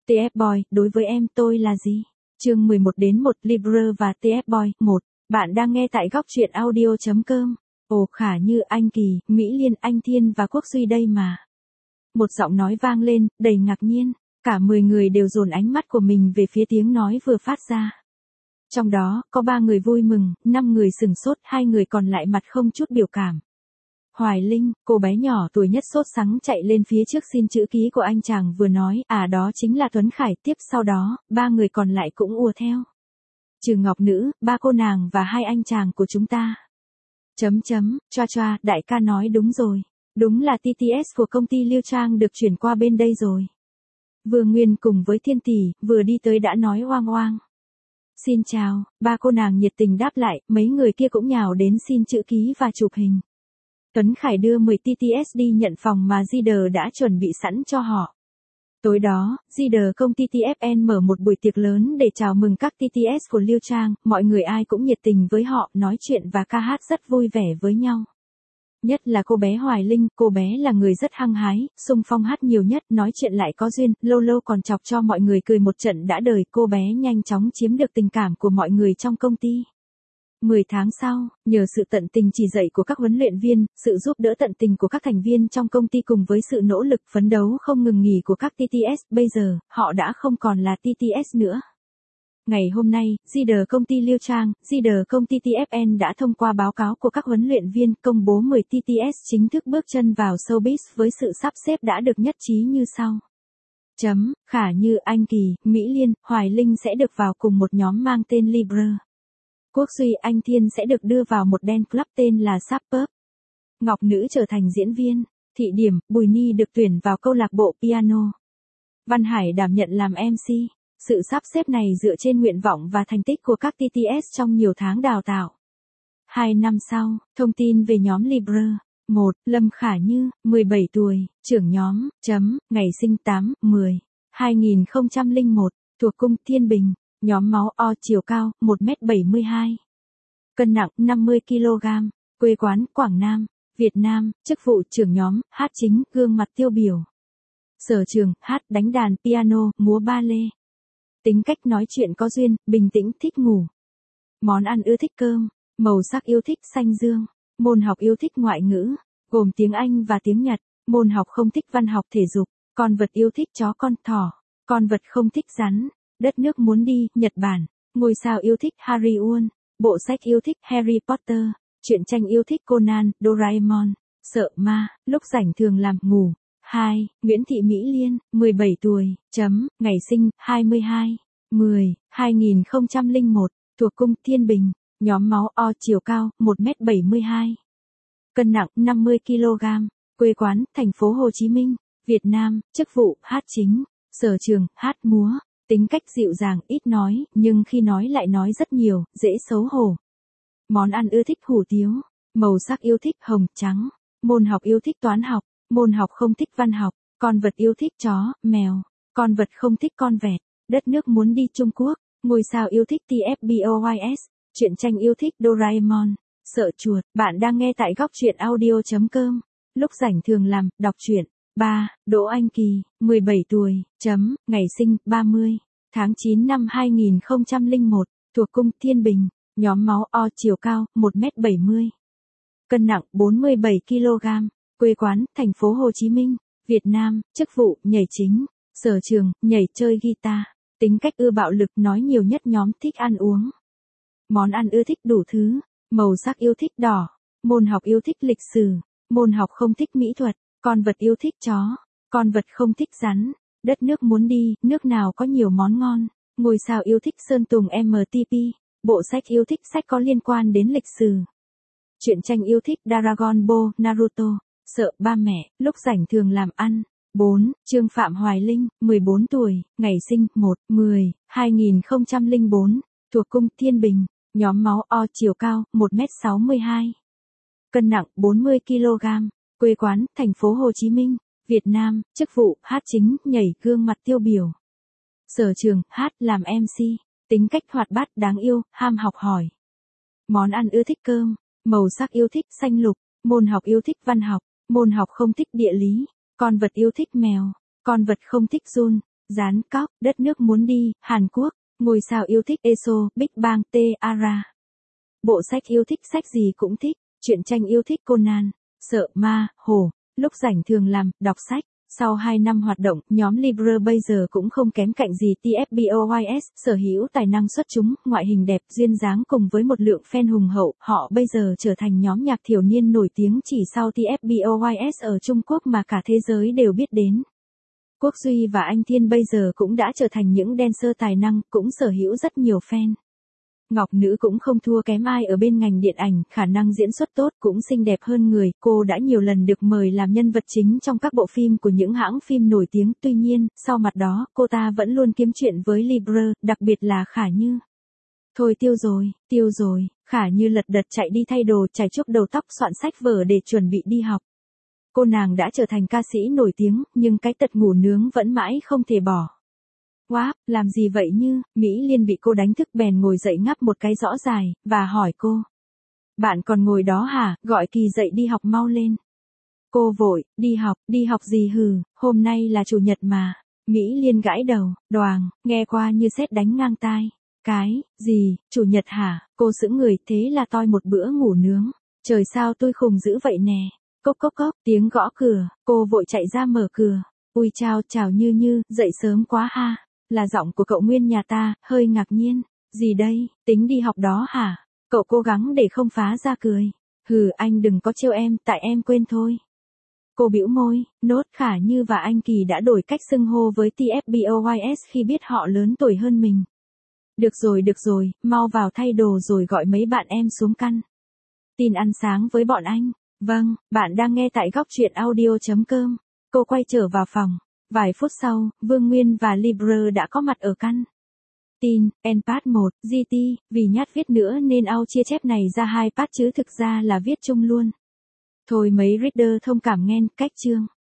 TF Boy, đối với em tôi là gì? Chương 11 đến 1 Libre và TF Boy 1. Bạn đang nghe tại góc truyện audio.com. Ồ, Khả Như, anh Kỳ, Mỹ Liên, anh Thiên và Quốc Duy đây mà. Một giọng nói vang lên, đầy ngạc nhiên. Cả 10 người đều dồn ánh mắt của mình về phía tiếng nói vừa phát ra. Trong đó, có 3 người vui mừng, 5 người sửng sốt, 2 người còn lại mặt không chút biểu cảm. Hoài Linh, cô bé nhỏ tuổi nhất sốt sắng chạy lên phía trước xin chữ ký của anh chàng vừa nói, đó chính là Tuấn Khải. Tiếp sau đó, 3 người còn lại cũng ùa theo. Trừ Ngọc Nữ, 3 cô nàng và 2 anh chàng của chúng ta. Choa, đại ca nói đúng rồi. Đúng là TTS của công ty Liêu Trang được chuyển qua bên đây rồi. Vương Nguyên cùng với Thiên Tỷ, vừa đi tới đã nói oang oang. Xin chào, 3 cô nàng nhiệt tình đáp lại, mấy người kia cũng nhào đến xin chữ ký và chụp hình. Tuấn Khải đưa 10 TTS đi nhận phòng mà Zider đã chuẩn bị sẵn cho họ. Tối đó, Zider công ty TFN mở một buổi tiệc lớn để chào mừng các TTS của Liêu Trang, mọi người ai cũng nhiệt tình với họ, nói chuyện và ca hát rất vui vẻ với nhau. Nhất là cô bé Hoài Linh, cô bé là người rất hăng hái, xung phong hát nhiều nhất, nói chuyện lại có duyên, lâu lâu còn chọc cho mọi người cười một trận đã đời. Cô bé nhanh chóng chiếm được tình cảm của mọi người trong công ty. 10 tháng sau, nhờ sự tận tình chỉ dạy của các huấn luyện viên, sự giúp đỡ tận tình của các thành viên trong công ty cùng với sự nỗ lực phấn đấu không ngừng nghỉ của các TTS, bây giờ, họ đã không còn là TTS nữa. Ngày hôm nay, Zider công ty Liêu Trang, Zider công ty TFN đã thông qua báo cáo của các huấn luyện viên công bố 10 TTS chính thức bước chân vào showbiz với sự sắp xếp đã được nhất trí như sau. Khả Như, anh Kỳ, Mỹ Liên, Hoài Linh sẽ được vào cùng một nhóm mang tên Libre. Quốc Duy, anh Thiên sẽ được đưa vào một dance club tên là Suburb. Ngọc Nữ trở thành diễn viên. Thị Điểm, Bùi Ni được tuyển vào câu lạc bộ piano. Văn Hải đảm nhận làm MC. Sự sắp xếp này dựa trên nguyện vọng và thành tích của các TTS trong nhiều tháng đào tạo. 2 năm sau, thông tin về nhóm Libre. 1. Lâm Khả Như, 17 tuổi, trưởng nhóm, ngày sinh 8/10/2001, thuộc cung Thiên Bình. Nhóm máu O, chiều cao 1m72, cân nặng 50kg, quê quán Quảng Nam, Việt Nam, chức vụ trưởng nhóm, hát chính, gương mặt tiêu biểu. Sở trường, hát, đánh đàn piano, múa ba lê. Tính cách nói chuyện có duyên, bình tĩnh, thích ngủ. Món ăn ưa thích cơm, màu sắc yêu thích xanh dương. Môn học yêu thích ngoại ngữ, gồm tiếng Anh và tiếng Nhật. Môn học không thích văn học thể dục. Con vật yêu thích chó con thỏ. Con vật không thích rắn. Đất nước muốn đi, Nhật Bản. Ngôi sao yêu thích Harry Won. Bộ sách yêu thích Harry Potter. Truyện tranh yêu thích Conan, Doraemon. Sợ ma, lúc rảnh thường làm ngủ. 2. Nguyễn Thị Mỹ Liên, 17 tuổi, ngày sinh, 22/10/2001, thuộc cung Thiên Bình. Nhóm máu O, chiều cao, 1m72. Cân nặng, 50kg. Quê quán, thành phố Hồ Chí Minh, Việt Nam, chức vụ, hát chính. Sở trường, hát múa. Tính cách dịu dàng, ít nói, nhưng khi nói lại nói rất nhiều, dễ xấu hổ. Món ăn ưa thích hủ tiếu. Màu sắc yêu thích hồng, trắng. Môn học yêu thích toán học. Môn học không thích văn học. Con vật yêu thích chó, mèo. Con vật không thích con vẹt. Đất nước muốn đi Trung Quốc. Ngôi sao yêu thích TFBOYS. Truyện tranh yêu thích Doraemon. Sợ chuột. Bạn đang nghe tại góc truyện audio.com. Lúc rảnh thường làm, đọc truyện. 3. Đỗ Anh Kỳ, 17 tuổi, ngày sinh, 30/9/2001, thuộc cung Thiên Bình. Nhóm máu O, chiều cao, 1m70. Cân nặng, 47kg. Quê quán, thành phố Hồ Chí Minh, Việt Nam, chức vụ, nhảy chính. Sở trường, nhảy chơi guitar. Tính cách ưa bạo lực, nói nhiều nhất nhóm, thích ăn uống. Món ăn ưa thích đủ thứ. Màu sắc yêu thích đỏ. Môn học yêu thích lịch sử. Môn học không thích mỹ thuật. Con vật yêu thích chó. Con vật không thích rắn. Đất nước muốn đi, nước nào có nhiều món ngon. Ngôi sao yêu thích Sơn Tùng MTP. Bộ sách yêu thích sách có liên quan đến lịch sử. Truyện tranh yêu thích Dragon Ball, Naruto. Sợ ba mẹ, lúc rảnh thường làm ăn. 4. Trương Phạm Hoài Linh, 14 tuổi, ngày sinh, 1/10/2004, thuộc cung Thiên Bình. Nhóm máu O, chiều cao, 1m62. Cân nặng, 40kg. Quê quán, thành phố Hồ Chí Minh, Việt Nam, chức vụ, hát chính, nhảy, gương mặt tiêu biểu. Sở trường, hát, làm MC. Tính cách hoạt bát, đáng yêu, ham học hỏi. Món ăn ưa thích cơm. Màu sắc yêu thích xanh lục. Môn học yêu thích văn học. Môn học không thích địa lý. Con vật yêu thích mèo. Con vật không thích giun. Dán cóc, đất nước muốn đi, Hàn Quốc, ngôi sao yêu thích ESO, Big Bang, T-ara. Bộ sách yêu thích sách gì cũng thích, truyện tranh yêu thích Conan, sợ ma, hổ, lúc rảnh thường làm, đọc sách. Sau 2 năm hoạt động, nhóm Libra bây giờ cũng không kém cạnh gì TFBOYS, sở hữu tài năng xuất chúng, ngoại hình đẹp, duyên dáng cùng với một lượng fan hùng hậu, họ bây giờ trở thành nhóm nhạc thiểu niên nổi tiếng chỉ sau TFBOYS ở Trung Quốc mà cả thế giới đều biết đến. Quốc Duy và Anh Thiên bây giờ cũng đã trở thành những dancer tài năng, cũng sở hữu rất nhiều fan. Ngọc Nữ cũng không thua kém ai ở bên ngành điện ảnh, khả năng diễn xuất tốt, cũng xinh đẹp hơn người, cô đã nhiều lần được mời làm nhân vật chính trong các bộ phim của những hãng phim nổi tiếng, tuy nhiên, sau mặt đó, cô ta vẫn luôn kiếm chuyện với Libra, đặc biệt là Khả Như. Thôi tiêu rồi, Khả Như lật đật chạy đi thay đồ, chải chuốt đầu tóc, soạn sách vở để chuẩn bị đi học. Cô nàng đã trở thành ca sĩ nổi tiếng, nhưng cái tật ngủ nướng vẫn mãi không thể bỏ. Wow, làm gì vậy Như, Mỹ Liên bị cô đánh thức bèn ngồi dậy ngáp một cái rõ dài, và hỏi cô. Bạn còn ngồi đó hả, gọi Kỳ dậy đi học mau lên. Cô vội, đi học gì hừ, hôm nay là chủ nhật mà. Mỹ Liên gãi đầu, đoàng, nghe qua như sét đánh ngang tai. Cái, gì, chủ nhật hả, cô sững người, thế là toi một bữa ngủ nướng. Trời sao tôi khùng dữ vậy nè. Cốc cốc cốc, tiếng gõ cửa, cô vội chạy ra mở cửa. Ui chào Như, dậy sớm quá ha. Là giọng của cậu Nguyên nhà ta, hơi ngạc nhiên. Gì đây, tính đi học đó hả? Cậu cố gắng để không phá ra cười. Hừ, anh đừng có trêu em, tại em quên thôi. Cô bĩu môi, nốt. Khả Như và anh Kỳ đã đổi cách xưng hô với TFBOYS khi biết họ lớn tuổi hơn mình. Được rồi, mau vào thay đồ rồi gọi mấy bạn em xuống căn tin ăn sáng với bọn anh. Vâng, bạn đang nghe tại góc truyện audio.com. Cô quay trở vào phòng. Vài phút sau, Vương Nguyên và Libra đã có mặt ở căn tin, part 1, GT, vì nhát viết nữa nên Ao chia chép này ra 2 part chứ thực ra là viết chung luôn. Thôi mấy reader thông cảm nghe, cách chương.